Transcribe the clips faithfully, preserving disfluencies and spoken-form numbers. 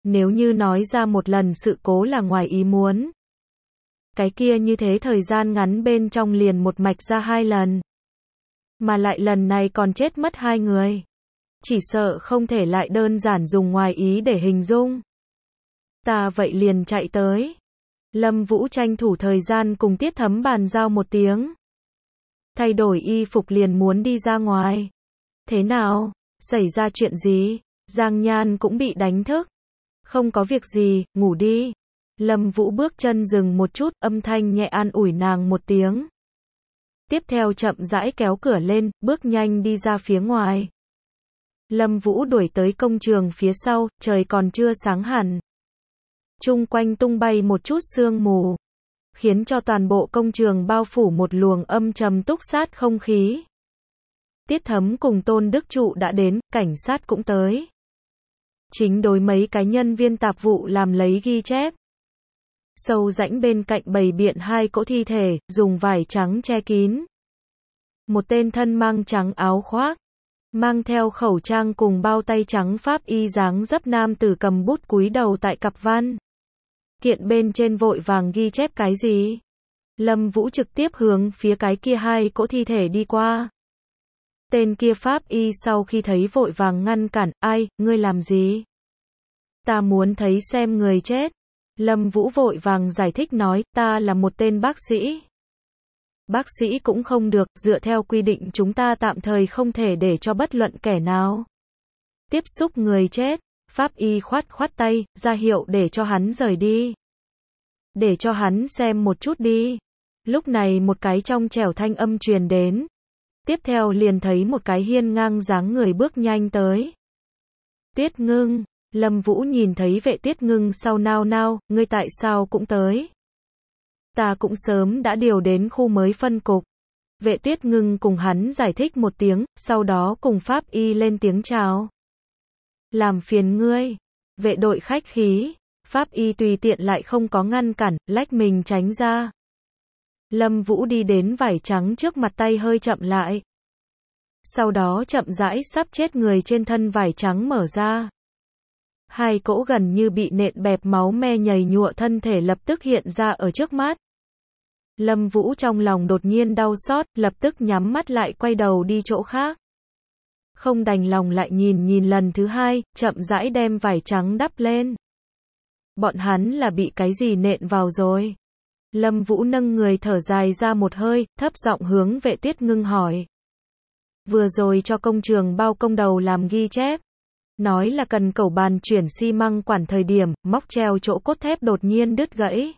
Nếu như nói ra một lần sự cố là ngoài ý muốn, cái kia như thế thời gian ngắn bên trong liền một mạch ra hai lần. Mà lại lần này còn chết mất hai người. Chỉ sợ không thể lại đơn giản dùng ngoài ý để hình dung. Ta vậy liền chạy tới. Lâm Vũ tranh thủ thời gian cùng Tiết Thấm bàn giao một tiếng. Thay đổi y phục liền muốn đi ra ngoài. Thế nào? Xảy ra chuyện gì? Giang Nhan cũng bị đánh thức. Không có việc gì, ngủ đi. Lâm Vũ bước chân dừng một chút, âm thanh nhẹ an ủi nàng một tiếng. Tiếp theo chậm rãi kéo cửa lên, bước nhanh đi ra phía ngoài. Lâm Vũ đuổi tới công trường phía sau, trời còn chưa sáng hẳn. Chung quanh tung bay một chút sương mù, khiến cho toàn bộ công trường bao phủ một luồng âm trầm túc sát không khí. Tiết Thấm cùng Tôn Đức Trụ đã đến, cảnh sát cũng tới. Chính đối mấy cái nhân viên tạp vụ làm lấy ghi chép. Sâu rãnh bên cạnh bày biện hai cỗ thi thể, dùng vải trắng che kín. Một tên thân mang trắng áo khoác, mang theo khẩu trang cùng bao tay trắng pháp y dáng dấp nam tử cầm bút cúi đầu tại cặp văn kiện bên trên vội vàng ghi chép cái gì. Lâm Vũ trực tiếp hướng phía cái kia hai cỗ thi thể đi qua. Tên kia pháp y sau khi thấy vội vàng ngăn cản, ai, ngươi làm gì? Ta muốn thấy xem người chết. Lâm Vũ vội vàng giải thích nói, ta là một tên bác sĩ. Bác sĩ cũng không được, dựa theo quy định chúng ta tạm thời không thể để cho bất luận kẻ nào tiếp xúc người chết. Pháp y khoát khoát tay, ra hiệu để cho hắn rời đi. Để cho hắn xem một chút đi. Lúc này một cái trong trẻo thanh âm truyền đến. Tiếp theo liền thấy một cái hiên ngang dáng người bước nhanh tới. Tiết Ngưng. Lâm Vũ nhìn thấy vệ Tiết Ngưng sau nao nao, ngươi tại sao cũng tới? Ta cũng sớm đã điều đến khu mới phân cục. Vệ Tiết Ngưng cùng hắn giải thích một tiếng, sau đó cùng pháp y lên tiếng chào. Làm phiền ngươi. Vệ đội khách khí. Pháp y tùy tiện lại không có ngăn cản, lách mình tránh ra. Lâm Vũ đi đến vải trắng trước mặt, tay hơi chậm lại. Sau đó chậm rãi sắp chết người trên thân vải trắng mở ra. Hai cỗ gần như bị nện bẹp máu me nhầy nhụa thân thể lập tức hiện ra ở trước mắt. Lâm Vũ trong lòng đột nhiên đau xót, lập tức nhắm mắt lại quay đầu đi chỗ khác. Không đành lòng lại nhìn nhìn lần thứ hai, chậm rãi đem vải trắng đắp lên. Bọn hắn là bị cái gì nện vào rồi? Lâm Vũ nâng người thở dài ra một hơi, thấp giọng hướng vệ Tiết Ngưng hỏi. Vừa rồi cho công trường bao công đầu làm ghi chép. Nói là cần cẩu bàn chuyển xi măng quản thời điểm, móc treo chỗ cốt thép đột nhiên đứt gãy.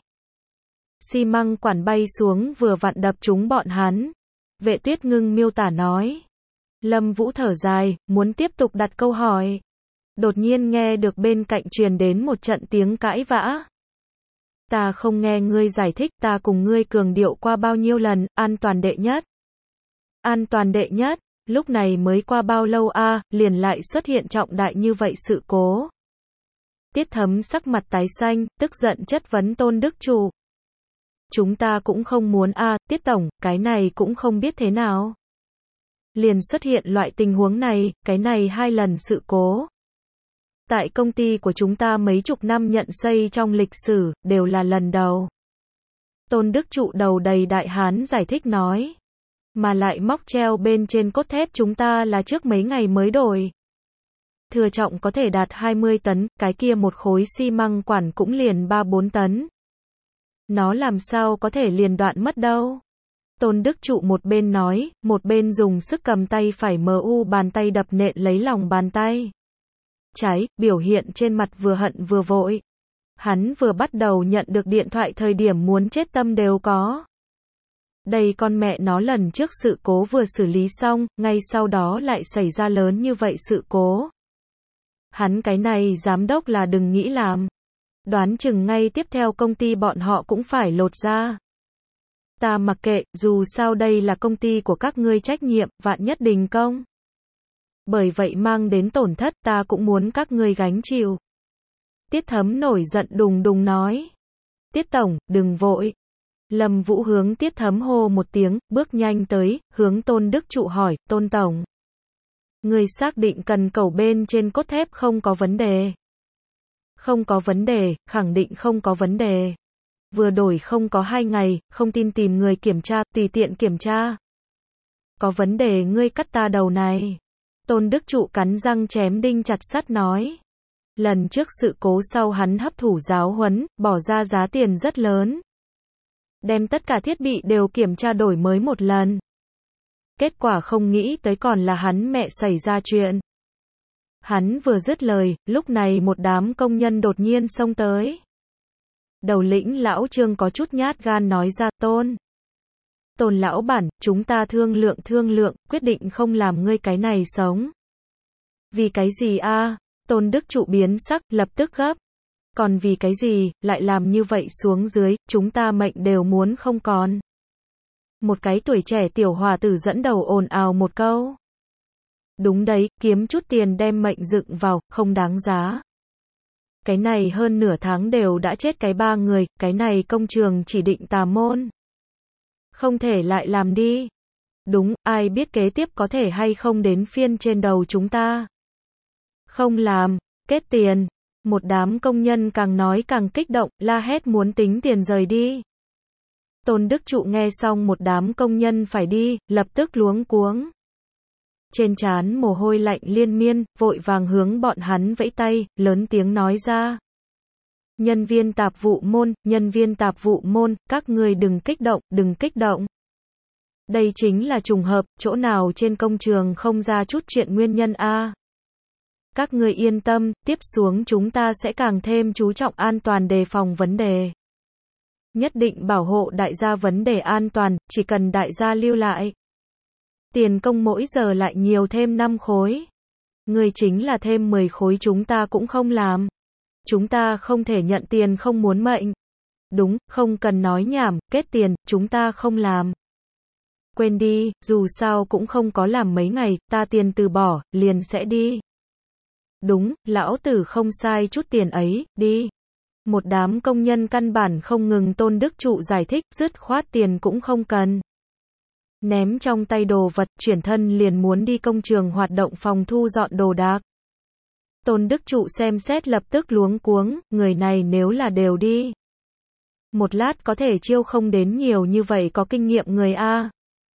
Xi măng quản bay xuống vừa vặn đập trúng bọn hắn. Vệ Tiết Ngưng miêu tả nói. Lâm Vũ thở dài, muốn tiếp tục đặt câu hỏi. Đột nhiên nghe được bên cạnh truyền đến một trận tiếng cãi vã. Ta không nghe ngươi giải thích, ta cùng ngươi cường điệu qua bao nhiêu lần, an toàn đệ nhất. An toàn đệ nhất, lúc này mới qua bao lâu a, à, liền lại xuất hiện trọng đại như vậy sự cố. Tiết Thấm sắc mặt tái xanh, tức giận chất vấn Tôn Đức Trụ. Chúng ta cũng không muốn a, à, Tiết Tổng, cái này cũng không biết thế nào. Liền xuất hiện loại tình huống này, cái này hai lần sự cố. Tại công ty của chúng ta mấy chục năm nhận xây trong lịch sử, đều là lần đầu. Tôn Đức Trụ đầu đầy đại hán giải thích nói. Mà lại móc treo bên trên cốt thép chúng ta là trước mấy ngày mới đổi. Thừa trọng có thể đạt hai mươi tấn, cái kia một khối xi măng quản cũng liền ba bốn tấn. Nó làm sao có thể liền đoạn mất đâu. Tôn Đức Trụ một bên nói, một bên dùng sức cầm tay phải mờ u bàn tay đập nện lấy lòng bàn tay. Trái, biểu hiện trên mặt vừa hận vừa vội. Hắn vừa bắt đầu nhận được điện thoại thời điểm muốn chết tâm đều có. Đây con mẹ nó lần trước sự cố vừa xử lý xong, ngay sau đó lại xảy ra lớn như vậy sự cố. Hắn cái này giám đốc là đừng nghĩ làm. Đoán chừng ngay tiếp theo công ty bọn họ cũng phải lột ra. Ta mặc kệ, dù sao đây là công ty của các ngươi trách nhiệm, vạn nhất đình công. Bởi vậy mang đến tổn thất ta cũng muốn các ngươi gánh chịu. Tiết Thấm nổi giận đùng đùng nói. Tiết Tổng, đừng vội. Lâm Vũ hướng Tiết Thấm hô một tiếng, bước nhanh tới, hướng Tôn Đức Trụ hỏi, Tôn Tổng. Người xác định cần cẩu bên trên cốt thép không có vấn đề. Không có vấn đề, khẳng định không có vấn đề. Vừa đổi không có hai ngày, không tin tìm người kiểm tra, tùy tiện kiểm tra. Có vấn đề ngươi cắt ta đầu này. Tôn Đức Trụ cắn răng chém đinh chặt sắt nói. Lần trước sự cố sau hắn hấp thụ giáo huấn, bỏ ra giá tiền rất lớn. Đem tất cả thiết bị đều kiểm tra đổi mới một lần. Kết quả không nghĩ tới còn là hắn mẹ xảy ra chuyện. Hắn vừa dứt lời, lúc này một đám công nhân đột nhiên xông tới. Đầu lĩnh lão Trương có chút nhát gan nói ra, Tôn. Tôn lão bản, chúng ta thương lượng thương lượng, quyết định không làm ngươi cái này sống. Vì cái gì a? Tôn Đức Trụ biến sắc, lập tức gấp. Còn vì cái gì, lại làm như vậy xuống dưới, chúng ta mệnh đều muốn không còn. Một cái tuổi trẻ tiểu hòa tử dẫn đầu ồn ào một câu. Đúng đấy, kiếm chút tiền đem mệnh dựng vào, không đáng giá. Cái này hơn nửa tháng đều đã chết cái ba người, cái này công trường chỉ định tà môn. Không thể lại làm đi. Đúng, ai biết kế tiếp có thể hay không đến phiên trên đầu chúng ta. Không làm, kết tiền. Một đám công nhân càng nói càng kích động, la hét muốn tính tiền rời đi. Tôn Đức Trụ nghe xong một đám công nhân phải đi, lập tức luống cuống. Trên trán mồ hôi lạnh liên miên, vội vàng hướng bọn hắn vẫy tay, lớn tiếng nói ra. Nhân viên tạp vụ môn, nhân viên tạp vụ môn, các người đừng kích động, đừng kích động. Đây chính là trùng hợp, chỗ nào trên công trường không ra chút chuyện nguyên nhân a. Các người yên tâm, tiếp xuống chúng ta sẽ càng thêm chú trọng an toàn đề phòng vấn đề. Nhất định bảo hộ đại gia vấn đề an toàn, chỉ cần đại gia lưu lại. Tiền công mỗi giờ lại nhiều thêm năm khối. Người chính là thêm mười khối chúng ta cũng không làm. Chúng ta không thể nhận tiền không muốn mệnh. Đúng, không cần nói nhảm, kết tiền, chúng ta không làm. Quên đi, dù sao cũng không có làm mấy ngày, ta tiền từ bỏ, liền sẽ đi. Đúng, lão tử không sai chút tiền ấy, đi. Một đám công nhân căn bản không ngừng Tôn Đức Trụ giải thích, dứt khoát tiền cũng không cần. Ném trong tay đồ vật, chuyển thân liền muốn đi công trường hoạt động phòng thu dọn đồ đạc. Tôn Đức Trụ xem xét lập tức luống cuống, người này nếu là đều đi. Một lát có thể chiêu không đến nhiều như vậy có kinh nghiệm người A.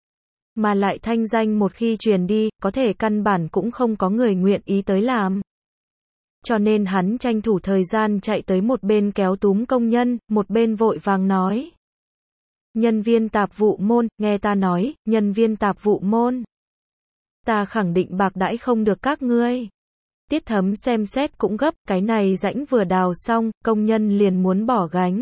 Mà lại thanh danh một khi truyền đi, có thể căn bản cũng không có người nguyện ý tới làm. Cho nên hắn tranh thủ thời gian chạy tới một bên kéo túm công nhân, một bên vội vàng nói. Nhân viên tạp vụ môn, nghe ta nói, nhân viên tạp vụ môn. Ta khẳng định bạc đãi không được các ngươi. Tiết Thấm xem xét cũng gấp, cái này rãnh vừa đào xong, công nhân liền muốn bỏ gánh.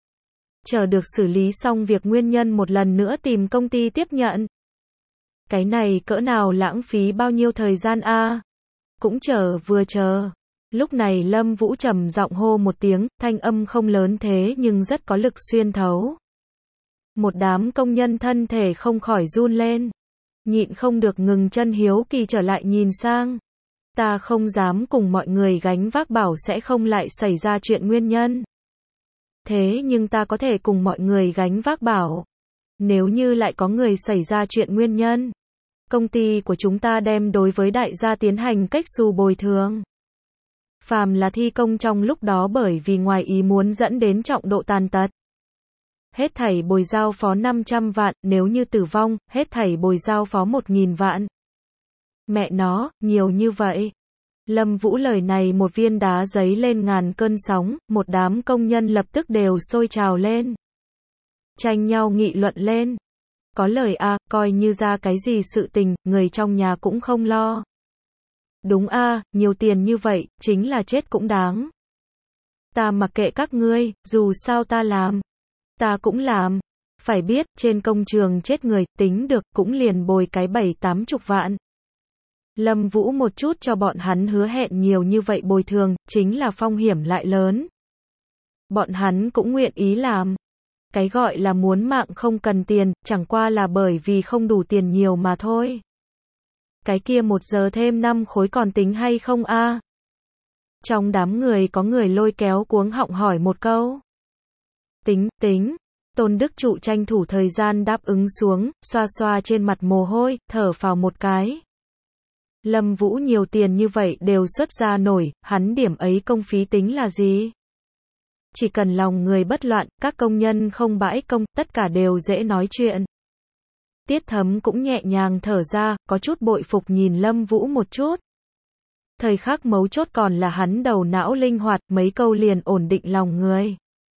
Chờ được xử lý xong việc nguyên nhân một lần nữa tìm công ty tiếp nhận. Cái này cỡ nào lãng phí bao nhiêu thời gian a? Cũng chờ vừa chờ. Lúc này Lâm Vũ trầm giọng hô một tiếng, thanh âm không lớn thế nhưng rất có lực xuyên thấu. Một đám công nhân thân thể không khỏi run lên. Nhịn không được ngừng chân hiếu kỳ trở lại nhìn sang. Ta không dám cùng mọi người gánh vác bảo sẽ không lại xảy ra chuyện nguyên nhân. Thế nhưng ta có thể cùng mọi người gánh vác bảo. Nếu như lại có người xảy ra chuyện nguyên nhân. Công ty của chúng ta đem đối với đại gia tiến hành cách xù bồi thường. Phàm là thi công trong lúc đó bởi vì ngoài ý muốn dẫn đến trọng độ tàn tật. Hết thảy bồi giao phó năm trăm vạn, nếu như tử vong, hết thảy bồi giao phó một nghìn vạn. Mẹ nó, nhiều như vậy. Lâm Vũ lời này một viên đá giấy lên ngàn cơn sóng, một đám công nhân lập tức đều sôi trào lên. Tranh nhau nghị luận lên. Có lời a, à, coi như ra cái gì sự tình, người trong nhà cũng không lo. Đúng a, à, nhiều tiền như vậy, chính là chết cũng đáng. Ta mặc kệ các ngươi, dù sao ta làm. Ta cũng làm. Phải biết, trên công trường chết người, tính được, cũng liền bồi cái bảy tám chục vạn. Lâm Vũ một chút cho bọn hắn hứa hẹn nhiều như vậy bồi thường, chính là phong hiểm lại lớn. Bọn hắn cũng nguyện ý làm. Cái gọi là muốn mạng không cần tiền, chẳng qua là bởi vì không đủ tiền nhiều mà thôi. Cái kia một giờ thêm năm khối còn tính hay không a? Trong đám người có người lôi kéo cuống họng hỏi một câu. Tính, tính. Tôn Đức Trụ tranh thủ thời gian đáp ứng xuống, xoa xoa trên mặt mồ hôi, thở phào một cái. Lâm Vũ nhiều tiền như vậy đều xuất ra nổi, hắn điểm ấy công phí tính là gì? Chỉ cần lòng người bất loạn, các công nhân không bãi công, tất cả đều dễ nói chuyện. Tiết Thấm cũng nhẹ nhàng thở ra, có chút bội phục nhìn Lâm Vũ một chút. Thời khắc mấu chốt còn là hắn đầu não linh hoạt, mấy câu liền ổn định lòng người.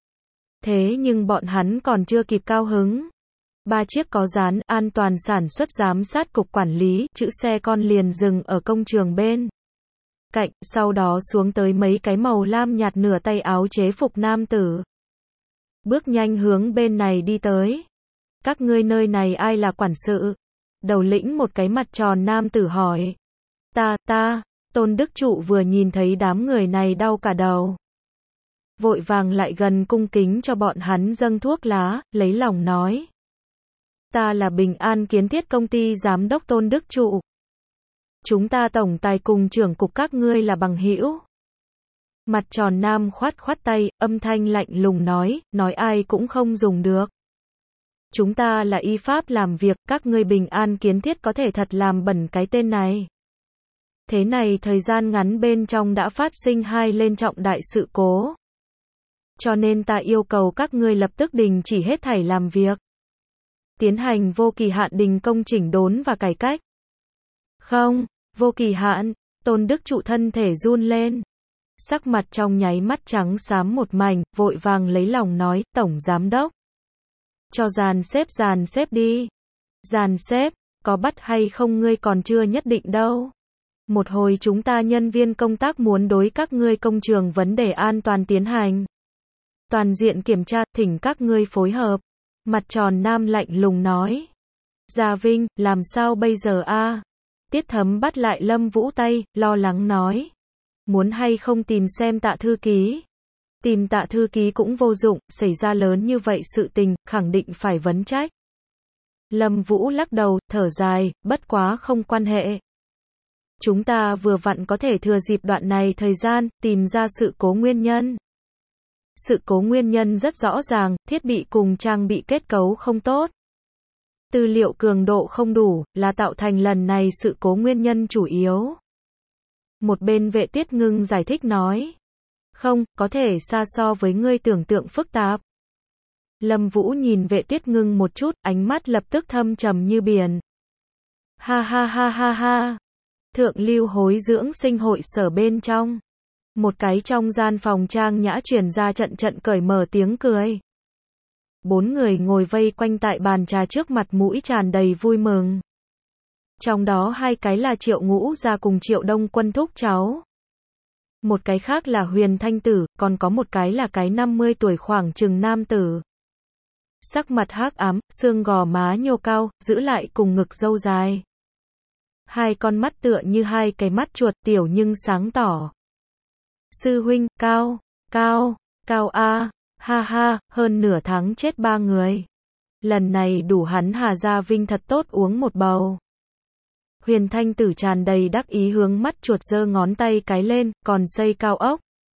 Thế nhưng bọn hắn còn chưa kịp cao hứng. Ba chiếc có dán an toàn sản xuất giám sát cục quản lý, chữ xe con liền dừng ở công trường bên cạnh, sau đó xuống tới mấy cái màu lam nhạt nửa tay áo chế phục nam tử. Bước nhanh hướng bên này đi tới. Các ngươi nơi này ai là quản sự? Đầu lĩnh một cái mặt tròn nam tử hỏi. Ta, ta, Tôn Đức Trụ vừa nhìn thấy đám người này đau cả đầu. Vội vàng lại gần cung kính cho bọn hắn dâng thuốc lá, lấy lòng nói. Ta là Bình An Kiến Thiết công ty giám đốc Tôn Đức Trụ. Chúng ta tổng tài cùng trưởng cục các ngươi là bằng hữu. Mặt tròn nam khoát khoát tay, âm thanh lạnh lùng nói, nói ai cũng không dùng được. Chúng ta là y pháp làm việc, các ngươi Bình An Kiến Thiết có thể thật làm bẩn cái tên này. Thế này thời gian ngắn bên trong đã phát sinh hai lên trọng đại sự cố. Cho nên ta yêu cầu các ngươi lập tức đình chỉ hết thảy làm việc. Tiến hành vô kỳ hạn đình công chỉnh đốn và cải cách. Không, vô kỳ hạn, Tôn Đức Trụ thân thể run lên. Sắc mặt trong nháy mắt trắng xám một mảnh, vội vàng lấy lòng nói, Tổng Giám Đốc. Cho dàn xếp dàn xếp đi. Dàn xếp, có bắt hay không ngươi còn chưa nhất định đâu. Một hồi chúng ta nhân viên công tác muốn đối các ngươi công trường vấn đề an toàn tiến hành. Toàn diện kiểm tra, thỉnh các ngươi phối hợp. Mặt tròn nam lạnh lùng nói. Gia Vinh, làm sao bây giờ a? Tiết Thấm bắt lại Lâm Vũ tay, lo lắng nói. Muốn hay không tìm xem Tạ thư ký? Tìm Tạ thư ký cũng vô dụng, xảy ra lớn như vậy sự tình, khẳng định phải vấn trách. Lâm Vũ lắc đầu, thở dài, bất quá không quan hệ. Chúng ta vừa vặn có thể thừa dịp đoạn này thời gian, tìm ra sự cố nguyên nhân. Sự cố nguyên nhân rất rõ ràng, thiết bị cùng trang bị kết cấu không tốt. Tư liệu cường độ không đủ, là tạo thành lần này sự cố nguyên nhân chủ yếu. Một bên Vệ Tiết Ngưng giải thích nói. Không, có thể xa so với ngươi tưởng tượng phức tạp. Lâm Vũ nhìn Vệ Tiết Ngưng một chút, ánh mắt lập tức thâm trầm như biển. Ha ha ha ha ha. Thượng lưu hối dưỡng sinh hội sở bên trong. Một cái trong gian phòng trang nhã truyền ra trận trận cởi mở tiếng cười. Bốn người ngồi vây quanh tại bàn trà trước mặt mũi tràn đầy vui mừng. Trong đó hai cái là Triệu Ngũ Gia cùng Triệu Đông Quân thúc cháu. Một cái khác là Huyền Thanh Tử, còn có một cái là cái năm mươi tuổi khoảng chừng nam tử. Sắc mặt hắc ám, xương gò má nhô cao, giữ lại cùng ngực râu dài. Hai con mắt tựa như hai cái mắt chuột tiểu nhưng sáng tỏ. Sư huynh, cao, cao, cao a, ha ha, hơn nửa tháng chết ba người. Lần này đủ hắn Hà Gia Vinh thật tốt uống một bầu. Huyền Thanh Tử tràn đầy đắc ý hướng mắt chuột giơ ngón tay cái lên, còn xây cao ốc.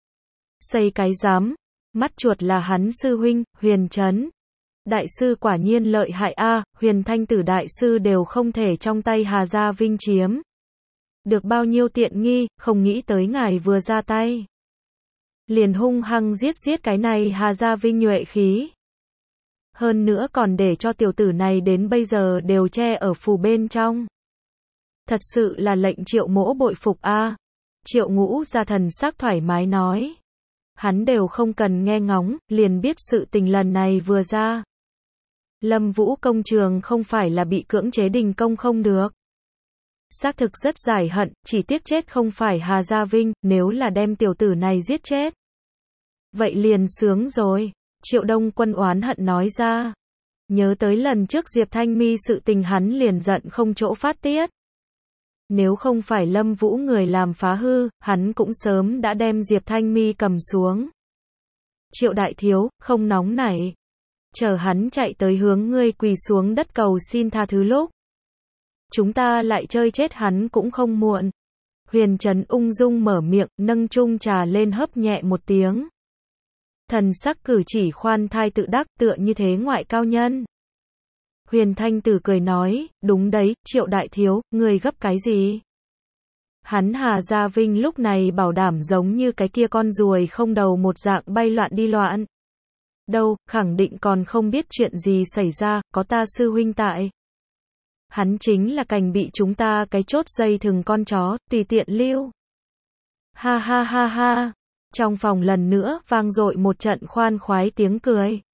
Xây cái dám, mắt chuột là hắn sư huynh, Huyền Trấn. Đại sư quả nhiên lợi hại a, Huyền Thanh Tử đại sư đều không thể trong tay Hà Gia Vinh chiếm. Được bao nhiêu tiện nghi, không nghĩ tới ngài vừa ra tay. Liền hung hăng giết giết cái này Hà Gia Vinh nhuệ khí. Hơn nữa còn để cho tiểu tử này đến bây giờ đều che ở phù bên trong. Thật sự là lệnh Triệu Mỗ bội phục a. Triệu Ngũ Gia thần sắc thoải mái nói. Hắn đều không cần nghe ngóng, liền biết sự tình lần này vừa ra. Lâm Vũ công trường không phải là bị cưỡng chế đình công không được. Xác thực rất giải hận, chỉ tiếc chết không phải Hà Gia Vinh, nếu là đem tiểu tử này giết chết. Vậy liền sướng rồi, Triệu Đông Quân oán hận nói ra. Nhớ tới lần trước Diệp Thanh Mi sự tình hắn liền giận không chỗ phát tiết. Nếu không phải Lâm Vũ người làm phá hư, hắn cũng sớm đã đem Diệp Thanh Mi cầm xuống. Triệu đại thiếu, không nóng nảy. Chờ hắn chạy tới hướng ngươi quỳ xuống đất cầu xin tha thứ lúc. Chúng ta lại chơi chết hắn cũng không muộn. Huyền Trấn ung dung mở miệng, nâng chung trà lên hấp nhẹ một tiếng. Thần sắc cử chỉ khoan thai tự đắc tựa như thế ngoại cao nhân. Huyền Thanh Tử cười nói, đúng đấy, Triệu đại thiếu, ngươi gấp cái gì? Hắn Hà Gia Vinh lúc này bảo đảm giống như cái kia con ruồi không đầu một dạng bay loạn đi loạn. Đâu, khẳng định còn không biết chuyện gì xảy ra, có ta sư huynh tại. Hắn chính là cành bị chúng ta cái chốt dây thừng con chó, tùy tiện lưu. Ha ha ha ha. Trong phòng lần nữa vang dội một trận khoan khoái tiếng cười.